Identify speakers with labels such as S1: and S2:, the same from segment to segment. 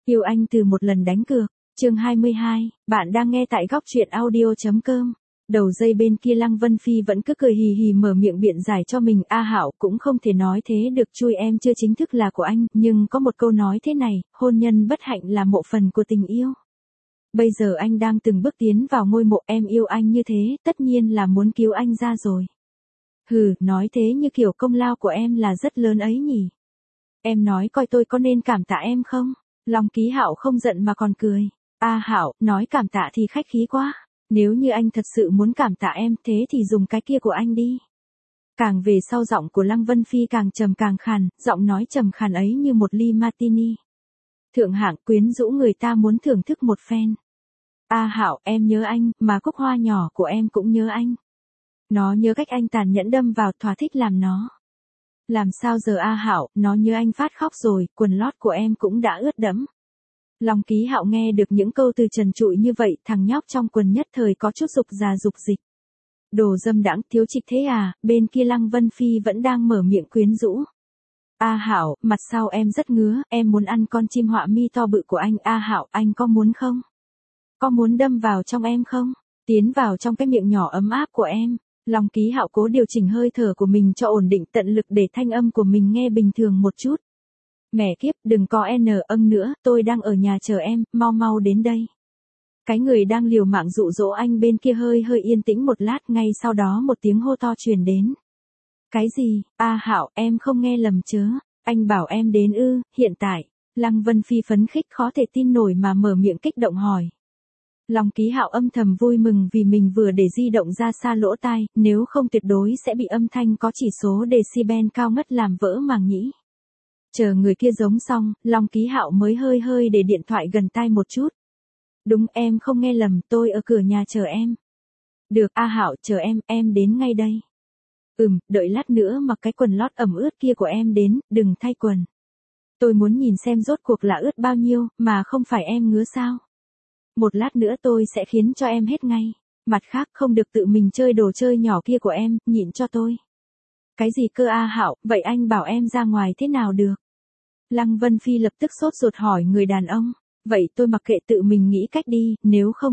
S1: Yêu anh từ một lần đánh cược. Chương 22, bạn đang nghe tại góc truyện audio.com. Đầu dây bên kia Lăng Vân Phi vẫn cứ cười hì hì mở miệng biện giải cho mình. A Hạo cũng không thể nói thế được, chui em chưa chính thức là của anh, nhưng có một câu nói thế này, hôn nhân bất hạnh là mộ phần của tình yêu. Bây giờ anh đang từng bước tiến vào ngôi mộ, em yêu anh như thế, tất nhiên là muốn cứu anh ra rồi. Hừ, nói thế như kiểu công lao của em là rất lớn ấy nhỉ. Em nói coi tôi có nên cảm tạ em không? Long Ký Hạo không giận mà còn cười. A Hạo, nói cảm tạ thì khách khí quá. Nếu như anh thật sự muốn cảm tạ em thế thì dùng cái kia của anh đi. Càng về sau giọng của Lăng Vân Phi càng trầm càng khàn, giọng nói trầm khàn ấy như một ly martini. Thượng hạng quyến rũ người ta muốn thưởng thức một phen. A Hạo, em nhớ anh, mà cúc hoa nhỏ của em cũng nhớ anh. Nó nhớ cách anh tàn nhẫn đâm vào, thỏa thích làm nó. Làm sao giờ A Hạo, nó nhớ anh phát khóc rồi, quần lót của em cũng đã ướt đẫm. Long Ký Hạo nghe được những câu từ trần trụi như vậy, thằng nhóc trong quần nhất thời có chút dục già dục dịch. Đồ dâm đãng, thiếu trịch thế à? Bên kia Lăng Vân Phi vẫn đang mở miệng quyến rũ. A Hạo, mặt sau em rất ngứa, em muốn ăn con chim họa mi to bự của anh. A Hạo, anh có muốn không? Có muốn đâm vào trong em không? Tiến vào trong cái miệng nhỏ ấm áp của em. Long Ký Hạo cố điều chỉnh hơi thở của mình cho ổn định, tận lực để thanh âm của mình nghe bình thường một chút. Mẹ kiếp, đừng có nữa, tôi đang ở nhà chờ em, mau mau đến đây. Cái người đang liều mạng dụ dỗ anh bên kia hơi yên tĩnh một lát, ngay sau đó một tiếng hô to truyền đến. Cái gì? A Hạo, em không nghe lầm chớ, anh bảo em đến ư? Hiện tại. Lăng Vân Phi phấn khích khó thể tin nổi mà mở miệng kích động hỏi. Long Ký Hạo âm thầm vui mừng vì mình vừa để di động ra xa lỗ tai, nếu không tuyệt đối sẽ bị âm thanh có chỉ số decibel cao ngất làm vỡ màng nhĩ. Chờ người kia giống xong, Long Ký Hạo mới hơi để điện thoại gần tai một chút. Đúng, em không nghe lầm, tôi ở cửa nhà chờ em. Được, A Hạo, chờ em đến ngay đây. Đợi lát nữa mặc cái quần lót ẩm ướt kia của em đến, đừng thay quần. Tôi muốn nhìn xem rốt cuộc là ướt bao nhiêu, mà không phải em ngứa sao. Một lát nữa tôi sẽ khiến cho em hết ngay. Mặt khác không được tự mình chơi đồ chơi nhỏ kia của em, nhịn cho tôi. Cái gì cơ A Hạo, vậy anh bảo em ra ngoài thế nào được? Lăng Vân Phi lập tức sốt ruột hỏi người đàn ông. Vậy tôi mặc kệ tự mình nghĩ cách đi, nếu không,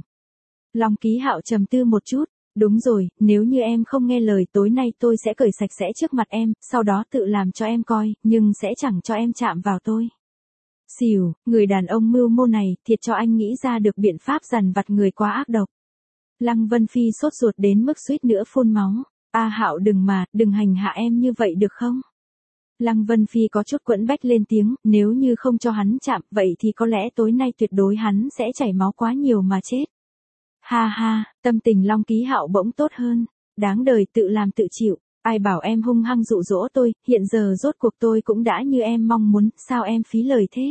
S1: Long Ký Hạo trầm tư một chút. Đúng rồi, nếu như em không nghe lời tối nay tôi sẽ cởi sạch sẽ trước mặt em, sau đó tự làm cho em coi, nhưng sẽ chẳng cho em chạm vào tôi. Xỉu, người đàn ông mưu mô này, thiệt cho anh nghĩ ra được biện pháp dằn vặt người quá ác độc. Lăng Vân Phi sốt ruột đến mức suýt nữa phun máu. A Hạo đừng hành hạ em như vậy được không? Lăng Vân Phi có chút quẫn bách lên tiếng, nếu như không cho hắn chạm, vậy thì có lẽ tối nay tuyệt đối hắn sẽ chảy máu quá nhiều mà chết. Ha ha, tâm tình Long Ký Hạo bỗng tốt hơn. Đáng đời tự làm tự chịu. Ai bảo em hung hăng dụ dỗ tôi, hiện giờ rốt cuộc tôi cũng đã như em mong muốn, sao em phí lời thế?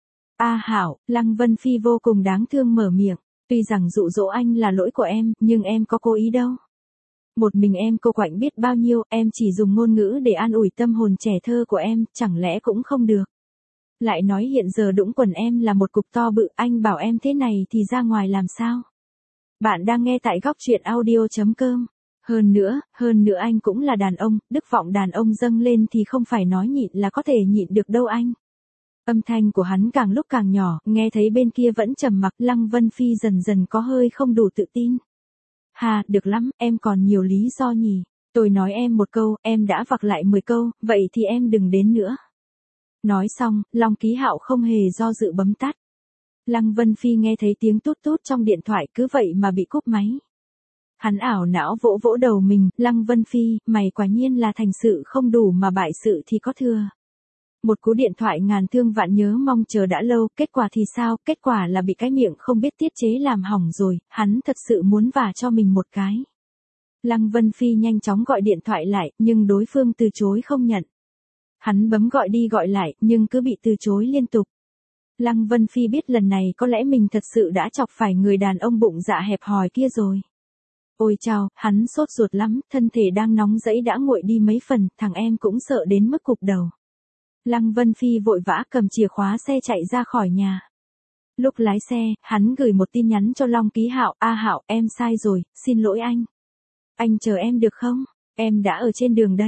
S1: A Hạo, Lăng Vân Phi vô cùng đáng thương mở miệng, tuy rằng dụ dỗ anh là lỗi của em, nhưng em có cố ý đâu. Một mình em cô quạnh biết bao nhiêu, em chỉ dùng ngôn ngữ để an ủi tâm hồn trẻ thơ của em, chẳng lẽ cũng không được. Lại nói hiện giờ đũng quần em là một cục to bự, anh bảo em thế này thì ra ngoài làm sao? Bạn đang nghe tại góc truyện audio.com. Hơn nữa anh cũng là đàn ông, đức vọng đàn ông dâng lên thì không phải nói nhịn là có thể nhịn được đâu anh. Âm thanh của hắn càng lúc càng nhỏ, nghe thấy bên kia vẫn trầm mặc, Lăng Vân Phi dần dần có hơi không đủ tự tin. Hà, được lắm, em còn nhiều lý do nhỉ. Tôi nói em một câu, em đã vặc lại 10 câu, vậy thì em đừng đến nữa. Nói xong, Long Ký Hạo không hề do dự bấm tắt. Lăng Vân Phi nghe thấy tiếng tút tút trong điện thoại cứ vậy mà bị cúp máy. Hắn ảo não vỗ đầu mình, Lăng Vân Phi, mày quả nhiên là thành sự không đủ mà bại sự thì có thừa. Một cú điện thoại ngàn thương vạn nhớ mong chờ đã lâu, kết quả thì sao? Kết quả là bị cái miệng không biết tiết chế làm hỏng rồi, hắn thật sự muốn vả cho mình một cái. Lăng Vân Phi nhanh chóng gọi điện thoại lại, nhưng đối phương từ chối không nhận. Hắn bấm gọi đi gọi lại, nhưng cứ bị từ chối liên tục. Lăng Vân Phi biết lần này có lẽ mình thật sự đã chọc phải người đàn ông bụng dạ hẹp hòi kia rồi. Ôi chao, hắn sốt ruột lắm, thân thể đang nóng rẫy đã nguội đi mấy phần, thằng em cũng sợ đến mức cụp đầu. Lăng Vân Phi vội vã cầm chìa khóa xe chạy ra khỏi nhà. Lúc lái xe, hắn gửi một tin nhắn cho Long Ký Hạo, A Hạo, em sai rồi, xin lỗi anh. Anh chờ em được không? Em đã ở trên đường đây.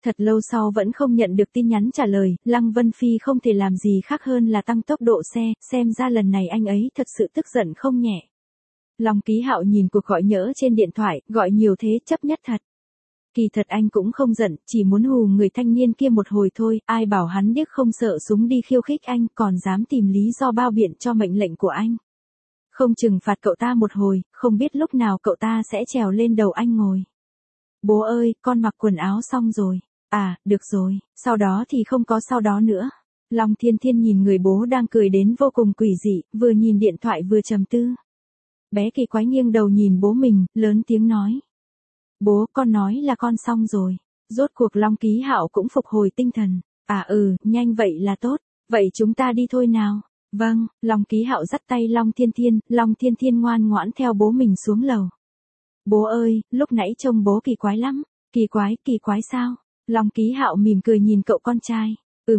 S1: Thật lâu sau vẫn không nhận được tin nhắn trả lời, Lăng Vân Phi không thể làm gì khác hơn là tăng tốc độ xe, xem ra lần này anh ấy thật sự tức giận không nhẹ. Long Ký Hạo nhìn cuộc gọi nhỡ trên điện thoại, gọi nhiều thế chấp nhất thật. Kỳ thật anh cũng không giận, chỉ muốn hù người thanh niên kia một hồi thôi, ai bảo hắn điếc không sợ súng đi khiêu khích anh, còn dám tìm lý do bao biện cho mệnh lệnh của anh. Không trừng phạt cậu ta một hồi, không biết lúc nào cậu ta sẽ trèo lên đầu anh ngồi. Bố ơi, con mặc quần áo xong rồi. À, được rồi, sau đó thì không có sau đó nữa. Long Thiên Thiên nhìn người bố đang cười đến vô cùng quỷ dị, vừa nhìn điện thoại vừa trầm tư. Bé Kỳ Quái nghiêng đầu nhìn bố mình, lớn tiếng nói. Bố, con nói là con xong rồi. Rốt cuộc Long Ký Hạo cũng phục hồi tinh thần. À nhanh vậy là tốt. Vậy chúng ta đi thôi nào. Vâng, Long Ký Hạo dắt tay Long Thiên Thiên ngoan ngoãn theo bố mình xuống lầu. Bố ơi, lúc nãy trông bố kỳ quái lắm. Kỳ quái sao? Long Ký Hạo mỉm cười nhìn cậu con trai.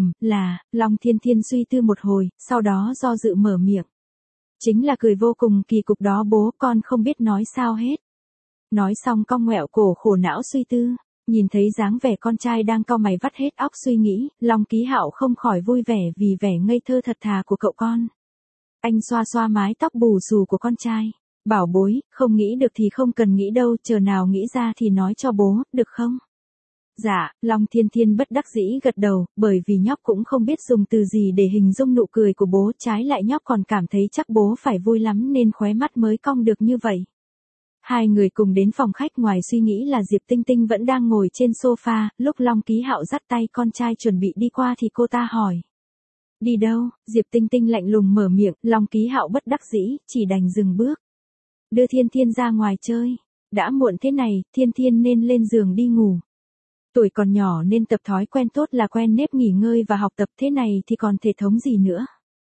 S1: Long Thiên Thiên suy tư một hồi, sau đó do dự mở miệng. Chính là cười vô cùng kỳ cục đó bố, con không biết nói sao hết. Nói xong cong ngoẹo cổ khổ não suy tư, nhìn thấy dáng vẻ con trai đang cau mày vắt hết óc suy nghĩ, Long Ký Hạo không khỏi vui vẻ vì vẻ ngây thơ thật thà của cậu con. Anh xoa xoa mái tóc bù xù của con trai. Bảo bối, không nghĩ được thì không cần nghĩ đâu, chờ nào nghĩ ra thì nói cho bố, được không? Dạ, Long Thiên Thiên bất đắc dĩ gật đầu, bởi vì nhóc cũng không biết dùng từ gì để hình dung nụ cười của bố, trái lại nhóc còn cảm thấy chắc bố phải vui lắm nên khóe mắt mới cong được như vậy. Hai người cùng đến phòng khách, ngoài suy nghĩ là Diệp Tinh Tinh vẫn đang ngồi trên sofa, lúc Long Ký Hạo dắt tay con trai chuẩn bị đi qua thì cô ta hỏi. Đi đâu? Diệp Tinh Tinh lạnh lùng mở miệng, Long Ký Hạo bất đắc dĩ, chỉ đành dừng bước. Đưa Thiên Thiên ra ngoài chơi. Đã muộn thế này, Thiên Thiên nên lên giường đi ngủ. Tuổi còn nhỏ nên tập thói quen tốt là quen nếp nghỉ ngơi và học tập, thế này thì còn thể thống gì nữa.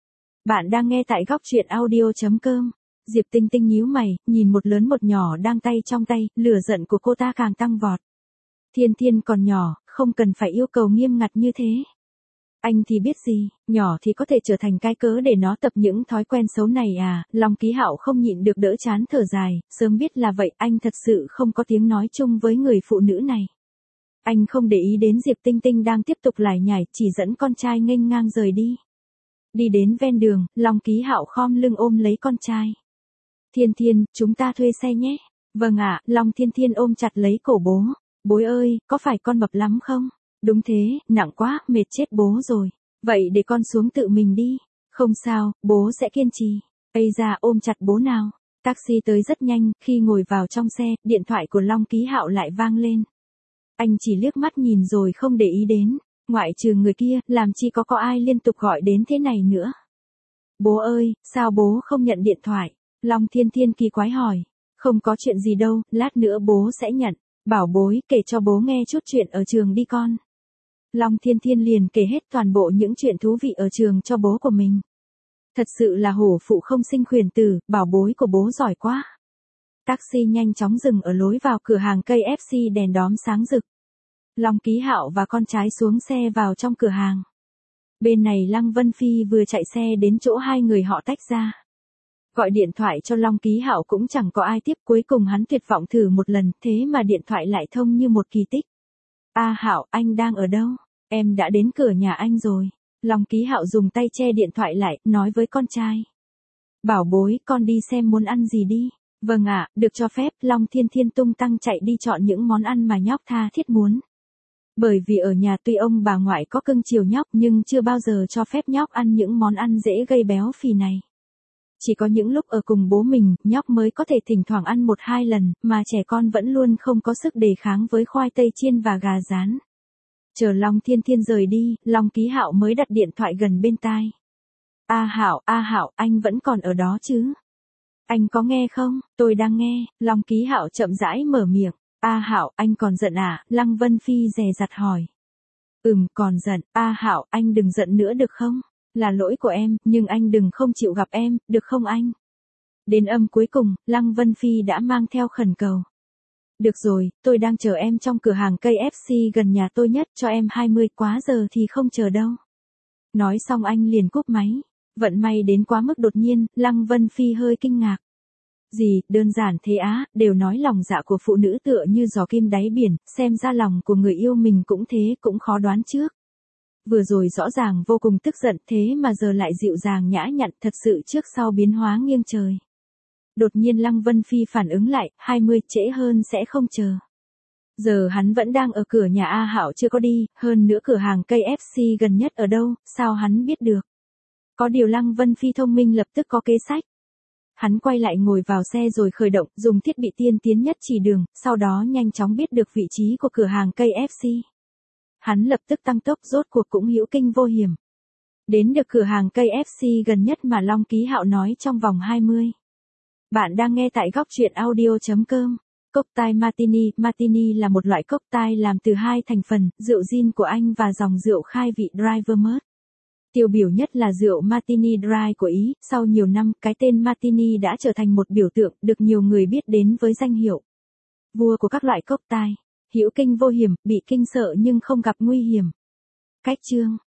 S1: Bạn đang nghe tại góc truyện audio.com. Diệp Tinh Tinh nhíu mày, nhìn một lớn một nhỏ đang tay trong tay, lửa giận của cô ta càng tăng vọt. Thiên Thiên còn nhỏ, không cần phải yêu cầu nghiêm ngặt như thế. Anh thì biết gì, nhỏ thì có thể trở thành cái cớ để nó tập những thói quen xấu này à, Long Ký Hạo không nhịn được đỡ chán thở dài, sớm biết là vậy anh thật sự không có tiếng nói chung với người phụ nữ này. Anh không để ý đến Diệp Tinh Tinh đang tiếp tục lải nhải, chỉ dẫn con trai nghênh ngang rời đi. Đi đến ven đường, Long Ký Hạo khom lưng ôm lấy con trai. Thiên Thiên, chúng ta thuê xe nhé. Vâng ạ, Long Thiên Thiên ôm chặt lấy cổ bố. Bố ơi, có phải con mập lắm không? Đúng thế, nặng quá, mệt chết bố rồi. Vậy để con xuống tự mình đi. Không sao, bố sẽ kiên trì. Ây da, ôm chặt bố nào. Taxi tới rất nhanh, khi ngồi vào trong xe, điện thoại của Long Ký Hạo lại vang lên. Anh chỉ liếc mắt nhìn rồi không để ý đến. Ngoại trừ người kia, làm chi có ai liên tục gọi đến thế này nữa. Bố ơi, sao bố không nhận điện thoại? Long Thiên Thiên kỳ quái hỏi. Không có chuyện gì đâu, lát nữa bố sẽ nhận. Bảo bối, kể cho bố nghe chút chuyện ở trường đi con. Long Thiên Thiên liền kể hết toàn bộ những chuyện thú vị ở trường cho bố của mình. Thật sự là hổ phụ không sinh khuyển tử, bảo bối của bố giỏi quá. Taxi nhanh chóng dừng ở lối vào cửa hàng cây FC, đèn đóm sáng rực. Long Ký Hạo và con trai xuống xe vào trong cửa hàng. Bên này Lăng Vân Phi vừa chạy xe đến chỗ hai người họ tách ra. Gọi điện thoại cho Long Ký Hạo cũng chẳng có ai tiếp, cuối cùng hắn tuyệt vọng thử một lần, thế mà điện thoại lại thông như một kỳ tích. Hạo, anh đang ở đâu? Em đã đến cửa nhà anh rồi. Long Ký Hạo dùng tay che điện thoại lại, nói với con trai. Bảo bối, con đi xem muốn ăn gì đi. Vâng ạ, được cho phép. Long Thiên Thiên tung tăng chạy đi chọn những món ăn mà nhóc tha thiết muốn. Bởi vì ở nhà tuy ông bà ngoại có cưng chiều nhóc nhưng chưa bao giờ cho phép nhóc ăn những món ăn dễ gây béo phì này. Chỉ có những lúc ở cùng bố mình, nhóc mới có thể thỉnh thoảng ăn 1-2 lần, mà trẻ con vẫn luôn không có sức đề kháng với khoai tây chiên và gà rán. Chờ Long Thiên Thiên rời đi, Long Ký Hạo mới đặt điện thoại gần bên tai. Hạo, anh vẫn còn ở đó chứ? Anh có nghe không? Tôi đang nghe. Long Ký Hạo chậm rãi mở miệng. Hạo, anh còn giận à? Lăng Vân Phi dè dặt hỏi. Còn giận. Hạo, anh đừng giận nữa được không? Là lỗi của em, nhưng anh đừng không chịu gặp em, được không anh? Đến âm cuối cùng, Lăng Vân Phi đã mang theo khẩn cầu. Được rồi, tôi đang chờ em trong cửa hàng cây FC gần nhà tôi nhất, cho em 20, quá giờ thì không chờ đâu. Nói xong anh liền cúp máy. Vận may đến quá mức đột nhiên, Lăng Vân Phi hơi kinh ngạc. Gì, đơn giản thế á, đều nói lòng dạ của phụ nữ tựa như giò kim đáy biển, xem ra lòng của người yêu mình cũng thế, cũng khó đoán trước. Vừa rồi rõ ràng vô cùng tức giận thế mà giờ lại dịu dàng nhã nhặn, thật sự trước sau biến hóa nghiêng trời. Đột nhiên Lăng Vân Phi phản ứng lại, 20 trễ hơn sẽ không chờ. Giờ hắn vẫn đang ở cửa nhà A Hạo chưa có đi, hơn nữa cửa hàng KFC gần nhất ở đâu, sao hắn biết được. Có điều Lăng Vân Phi thông minh lập tức có kế sách. Hắn quay lại ngồi vào xe rồi khởi động, dùng thiết bị tiên tiến nhất chỉ đường, sau đó nhanh chóng biết được vị trí của cửa hàng KFC. Hắn lập tức tăng tốc, rốt cuộc cũng hữu kinh vô hiểm. Đến được cửa hàng KFC gần nhất mà Long Ký Hạo nói trong vòng 20. Bạn đang nghe tại góc truyện audio.com. Cocktail Martini. Martini là một loại cocktail làm từ hai thành phần, rượu gin của Anh và dòng rượu khai vị Dry Vermouth. Tiêu biểu nhất là rượu Martini Dry của Ý, sau nhiều năm, cái tên Martini đã trở thành một biểu tượng, được nhiều người biết đến với danh hiệu vua của các loại cocktail. Hữu kinh vô hiểm, bị kinh sợ nhưng không gặp nguy hiểm. Cách chương